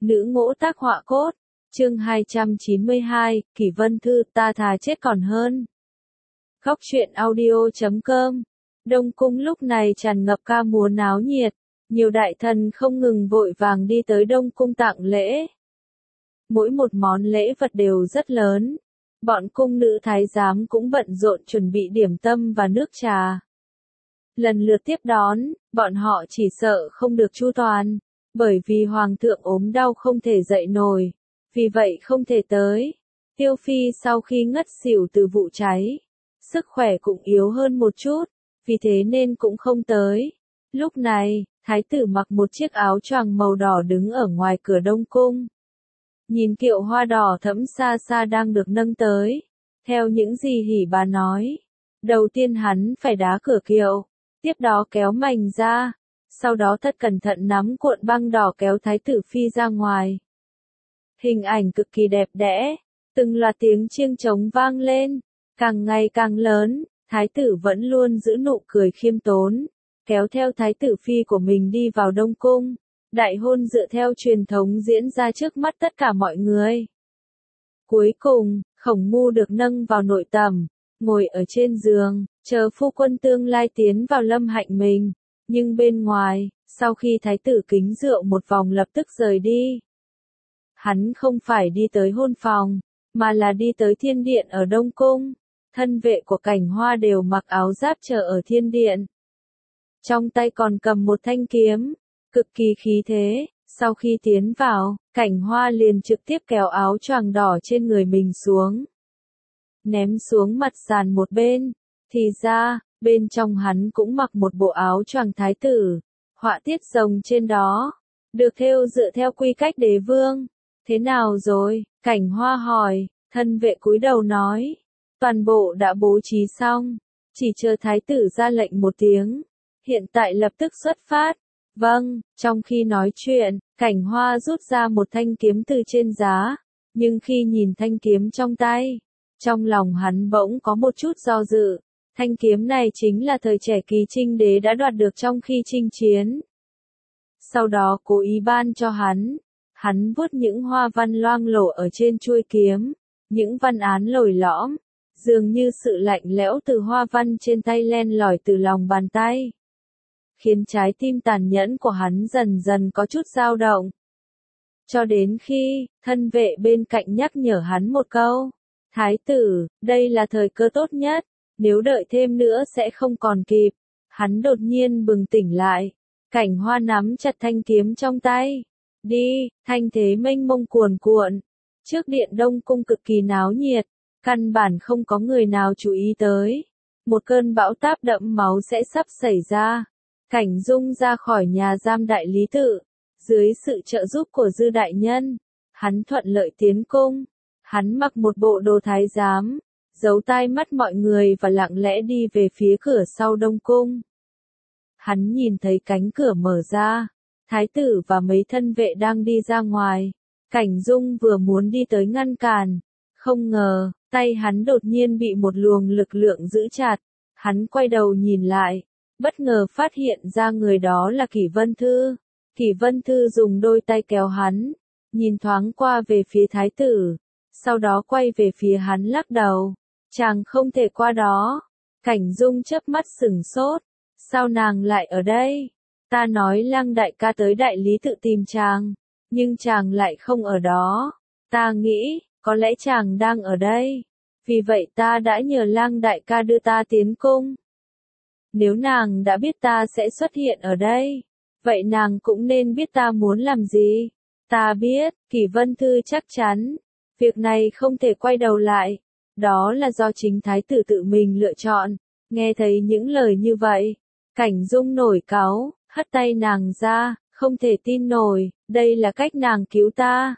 Nữ ngỗ tác họa cốt. Chương 292, Kỷ Vân Thư, ta thà chết còn hơn. Góc truyện audio.com. Đông cung lúc này tràn ngập ca múa náo nhiệt, nhiều đại thần không ngừng vội vàng đi tới Đông cung tặng lễ. Mỗi một món lễ vật đều rất lớn, bọn cung nữ thái giám cũng bận rộn chuẩn bị điểm tâm và nước trà. Lần lượt tiếp đón, bọn họ chỉ sợ không được chu toàn, bởi vì hoàng thượng ốm đau không thể dậy nổi, vì vậy không thể tới. Tiêu Phi sau khi ngất xỉu từ vụ cháy, sức khỏe cũng yếu hơn một chút, vì thế nên cũng không tới. Lúc này, thái tử mặc một chiếc áo choàng màu đỏ đứng ở ngoài cửa Đông cung. Nhìn kiệu hoa đỏ thẫm xa xa đang được nâng tới. Theo những gì hỉ bà nói, đầu tiên hắn phải đá cửa kiệu, tiếp đó kéo mành ra, sau đó thật cẩn thận nắm cuộn băng đỏ kéo thái tử Phi ra ngoài. Hình ảnh cực kỳ đẹp đẽ, từng loạt tiếng chiêng trống vang lên, càng ngày càng lớn, thái tử vẫn luôn giữ nụ cười khiêm tốn, kéo theo thái tử Phi của mình đi vào Đông cung. Đại hôn dựa theo truyền thống diễn ra trước mắt tất cả mọi người. Cuối cùng, Khổng Mu được nâng vào nội tẩm, ngồi ở trên giường, chờ phu quân tương lai tiến vào lâm hạnh mình. Nhưng bên ngoài, sau khi thái tử kính rượu một vòng lập tức rời đi. Hắn không phải đi tới hôn phòng, mà là đi tới thiên điện ở Đông cung. Thân vệ của Cảnh Hoa đều mặc áo giáp chờ ở thiên điện. Trong tay còn cầm một thanh kiếm, cực kỳ khí thế. Sau khi tiến vào, Cảnh Hoa liền trực tiếp kéo áo choàng đỏ trên người mình xuống, ném xuống mặt sàn một bên. Thì ra, bên trong hắn cũng mặc một bộ áo choàng thái tử, họa tiết rồng trên đó, được thêu dựa theo quy cách đế vương. Thế nào rồi? Cảnh Hoa hỏi. Thân vệ cúi đầu nói, toàn bộ đã bố trí xong, chỉ chờ thái tử ra lệnh một tiếng, hiện tại lập tức xuất phát. Vâng. Trong khi nói chuyện, Cảnh Hoa rút ra một thanh kiếm từ trên giá, nhưng khi nhìn thanh kiếm trong tay, trong lòng hắn bỗng có một chút do dự. Thanh kiếm này chính là thời trẻ Kỳ Trinh đế đã đoạt được trong khi chinh chiến. Sau đó cố ý ban cho hắn. Hắn vuốt những hoa văn loang lổ ở trên chuôi kiếm, những văn án lồi lõm, dường như sự lạnh lẽo từ hoa văn trên tay len lỏi từ lòng bàn tay, khiến trái tim tàn nhẫn của hắn dần dần có chút dao động. Cho đến khi, thân vệ bên cạnh nhắc nhở hắn một câu, thái tử, đây là thời cơ tốt nhất, nếu đợi thêm nữa sẽ không còn kịp. Hắn đột nhiên bừng tỉnh lại, Cảnh Hoa nắm chặt thanh kiếm trong tay. Đi, thanh thế mênh mông cuồn cuộn. Trước điện Đông cung cực kỳ náo nhiệt, căn bản không có người nào chú ý tới. Một cơn bão táp đẫm máu sẽ sắp xảy ra. Cảnh Dung ra khỏi nhà giam đại lý tự, dưới sự trợ giúp của Dư đại nhân, hắn thuận lợi tiến cung. Hắn mặc một bộ đồ thái giám, giấu tai mắt mọi người và lặng lẽ đi về phía cửa sau Đông cung. Hắn nhìn thấy cánh cửa mở ra, thái tử và mấy thân vệ đang đi ra ngoài. Cảnh Dung vừa muốn đi tới ngăn cản, không ngờ, tay hắn đột nhiên bị một luồng lực lượng giữ chặt. Hắn quay đầu nhìn lại, bất ngờ phát hiện ra người đó là Kỷ Vân Thư. Kỷ Vân Thư dùng đôi tay kéo hắn, nhìn thoáng qua về phía thái tử, sau đó quay về phía hắn lắc đầu. Chàng không thể qua đó. Cảnh Dung chớp mắt sửng sốt. Sao nàng lại ở đây? Ta nói Lăng đại ca tới đại lý tự tìm chàng, nhưng chàng lại không ở đó. Ta nghĩ, có lẽ chàng đang ở đây. Vì vậy ta đã nhờ Lăng đại ca đưa ta tiến cung. Nếu nàng đã biết ta sẽ xuất hiện ở đây, vậy nàng cũng nên biết ta muốn làm gì. Ta biết, Kỷ Vân Thư chắc chắn, việc này không thể quay đầu lại. Đó là do chính thái tử tự mình lựa chọn. Nghe thấy những lời như vậy, Cảnh Dung nổi cáu, hất tay nàng ra, không thể tin nổi, đây là cách nàng cứu ta.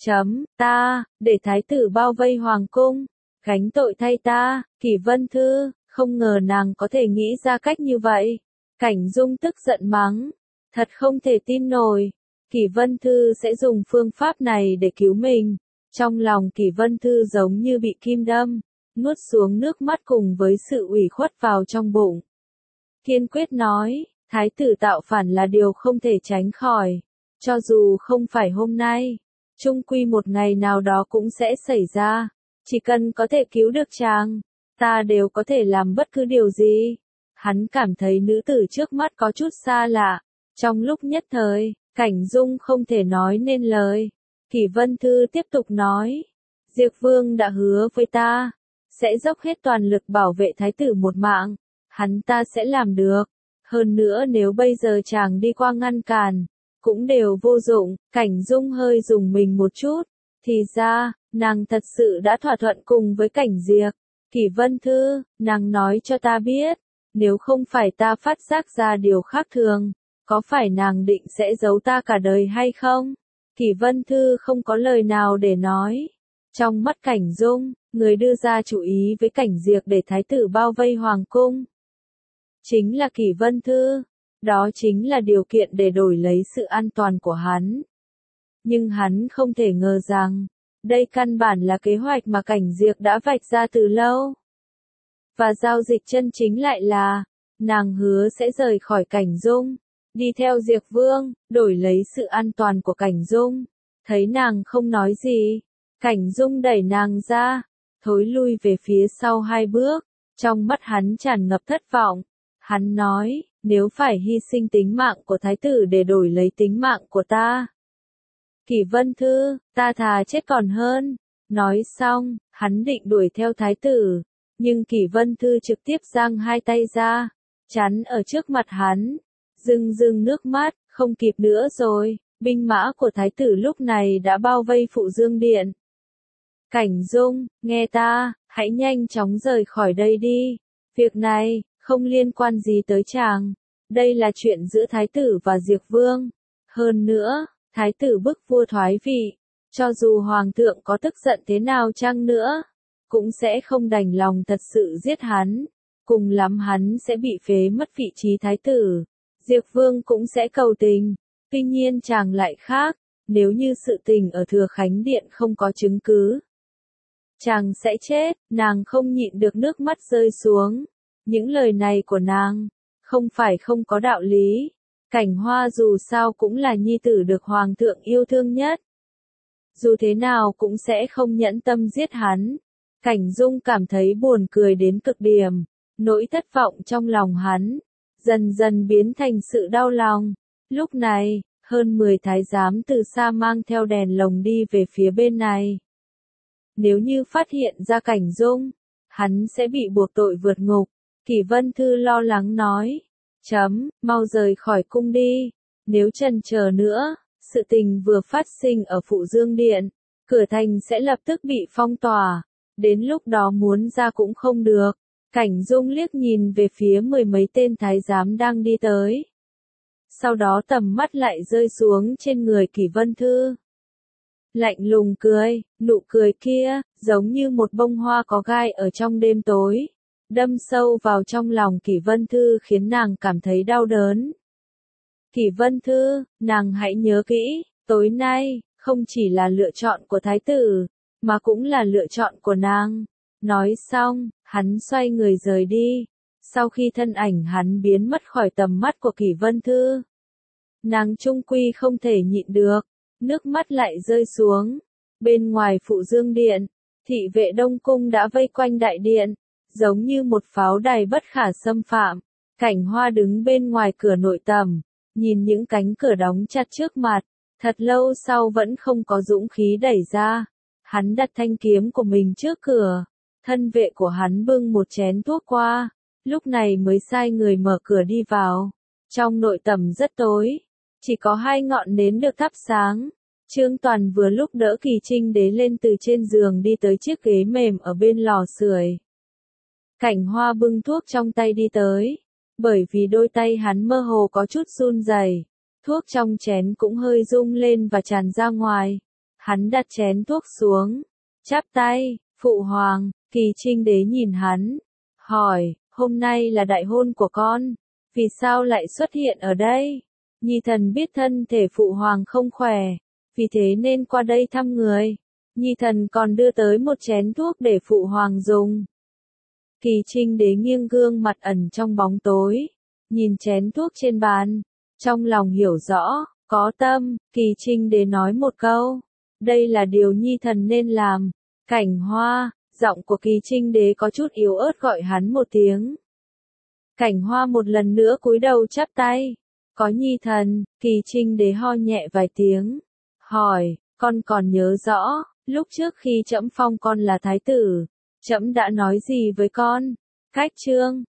Ta, để thái tử bao vây hoàng cung, gánh tội thay ta. Kỷ Vân Thư, không ngờ nàng có thể nghĩ ra cách như vậy. Cảnh Dung tức giận mắng, thật không thể tin nổi, Kỷ Vân Thư sẽ dùng phương pháp này để cứu mình. Trong lòng Kỷ Vân Thư giống như bị kim đâm, nuốt xuống nước mắt cùng với sự ủy khuất vào trong bụng. Kiên quyết nói, thái tử tạo phản là điều không thể tránh khỏi. Cho dù không phải hôm nay, chung quy một ngày nào đó cũng sẽ xảy ra. Chỉ cần có thể cứu được chàng, ta đều có thể làm bất cứ điều gì. Hắn cảm thấy nữ tử trước mắt có chút xa lạ. Trong lúc nhất thời, Cảnh Dung không thể nói nên lời. Kỷ Vân Thư tiếp tục nói. Diệp Vương đã hứa với ta, sẽ dốc hết toàn lực bảo vệ thái tử một mạng. Hắn ta sẽ làm được. Hơn nữa nếu bây giờ chàng đi qua ngăn cản, cũng đều vô dụng. Cảnh Dung hơi dùng mình một chút. Thì ra, nàng thật sự đã thỏa thuận cùng với Cảnh Diệp. Kỷ Vân Thư, nàng nói cho ta biết, nếu không phải ta phát giác ra điều khác thường, có phải nàng định sẽ giấu ta cả đời hay không? Kỷ Vân Thư không có lời nào để nói. Trong mắt Cảnh Dung, người đưa ra chủ ý với Cảnh Diệp để thái tử bao vây hoàng cung. Chính là Kỷ Vân Thư. Đó chính là điều kiện để đổi lấy sự an toàn của hắn. Nhưng hắn không thể ngờ rằng, đây căn bản là kế hoạch mà Cảnh Diệp đã vạch ra từ lâu. Và giao dịch chân chính lại là, nàng hứa sẽ rời khỏi Cảnh Dung, đi theo Diệp Vương, đổi lấy sự an toàn của Cảnh Dung. Thấy nàng không nói gì, Cảnh Dung đẩy nàng ra, thối lui về phía sau 2 bước, trong mắt hắn tràn ngập thất vọng. Hắn nói, nếu phải hy sinh tính mạng của thái tử để đổi lấy tính mạng của ta. Kỷ Vân Thư, ta thà chết còn hơn. Nói xong, hắn định đuổi theo thái tử, nhưng Kỷ Vân Thư trực tiếp giang 2 tay ra, chắn ở trước mặt hắn, rưng rưng nước mắt, không kịp nữa rồi, binh mã của thái tử lúc này đã bao vây Phụ Dương Điện. Cảnh Dung, nghe ta, hãy nhanh chóng rời khỏi đây đi, việc này, không liên quan gì tới chàng, đây là chuyện giữa thái tử và Diệp Vương, hơn nữa, thái tử bức vua thoái vị, cho dù hoàng thượng có tức giận thế nào chăng nữa, cũng sẽ không đành lòng thật sự giết hắn, cùng lắm hắn sẽ bị phế mất vị trí thái tử, Diệp Vương cũng sẽ cầu tình, tuy nhiên chàng lại khác, nếu như sự tình ở Thừa Khánh Điện không có chứng cứ, chàng sẽ chết. Nàng không nhịn được nước mắt rơi xuống, những lời này của nàng, không phải không có đạo lý. Cảnh Hoa dù sao cũng là nhi tử được hoàng thượng yêu thương nhất. Dù thế nào cũng sẽ không nhẫn tâm giết hắn. Cảnh Dung cảm thấy buồn cười đến cực điểm, nỗi thất vọng trong lòng hắn, dần dần biến thành sự đau lòng. Lúc này, hơn 10 thái giám từ xa mang theo đèn lồng đi về phía bên này. Nếu như phát hiện ra Cảnh Dung, hắn sẽ bị buộc tội vượt ngục. Kỷ Vân Thư lo lắng nói. Mau rời khỏi cung đi. Nếu chần chờ nữa, sự tình vừa phát sinh ở Phụ Dương Điện, cửa thành sẽ lập tức bị phong tỏa. Đến lúc đó muốn ra cũng không được. Cảnh Dung liếc nhìn về phía 10 mấy tên thái giám đang đi tới. Sau đó tầm mắt lại rơi xuống trên người Kỷ Vân Thư. Lạnh lùng cười, nụ cười kia, giống như một bông hoa có gai ở trong đêm tối, đâm sâu vào trong lòng Kỷ Vân Thư khiến nàng cảm thấy đau đớn. Kỷ Vân Thư, nàng hãy nhớ kỹ, tối nay, không chỉ là lựa chọn của thái tử, mà cũng là lựa chọn của nàng. Nói xong, hắn xoay người rời đi. Sau khi thân ảnh hắn biến mất khỏi tầm mắt của Kỷ Vân Thư, nàng trung quy không thể nhịn được, nước mắt lại rơi xuống. Bên ngoài Phụ Dương Điện, thị vệ Đông Cung đã vây quanh đại điện, giống như một pháo đài bất khả xâm phạm. Cảnh Hoa đứng bên ngoài cửa nội tầm, nhìn những cánh cửa đóng chặt trước mặt, thật lâu sau vẫn không có dũng khí đẩy ra. Hắn đặt thanh kiếm của mình trước cửa, thân vệ của hắn bưng một chén thuốc qua, lúc này mới sai người mở cửa đi vào. Trong nội tầm rất tối, chỉ có 2 ngọn nến được thắp sáng. Trương Toàn vừa lúc đỡ Kỳ Trinh Đế lên từ trên giường đi tới chiếc ghế mềm ở bên lò sưởi. Cảnh Hoa bưng thuốc trong tay đi tới, bởi vì đôi tay hắn mơ hồ có chút run rẩy, thuốc trong chén cũng hơi rung lên và tràn ra ngoài. Hắn đặt chén thuốc xuống, chắp tay, phụ hoàng. Kỳ Trinh Đế nhìn hắn, hỏi, hôm nay là đại hôn của con, vì sao lại xuất hiện ở đây? Nhi thần biết thân thể phụ hoàng không khỏe, vì thế nên qua đây thăm người. Nhi thần còn đưa tới một chén thuốc để phụ hoàng dùng. Kỳ Trinh Đế nghiêng gương mặt ẩn trong bóng tối, nhìn chén thuốc trên bàn, trong lòng hiểu rõ, Có tâm, Kỳ Trinh Đế nói một câu. Đây là điều nhi thần nên làm. Cảnh Hoa, giọng của Kỳ Trinh Đế có chút yếu ớt gọi hắn một tiếng. Cảnh Hoa một lần nữa cúi đầu chắp tay. Có nhi thần, Kỳ Trinh Đế ho nhẹ vài tiếng. Hỏi, con còn nhớ rõ, lúc trước khi trẫm phong con là thái tử, trẫm đã nói gì với con? Cách chương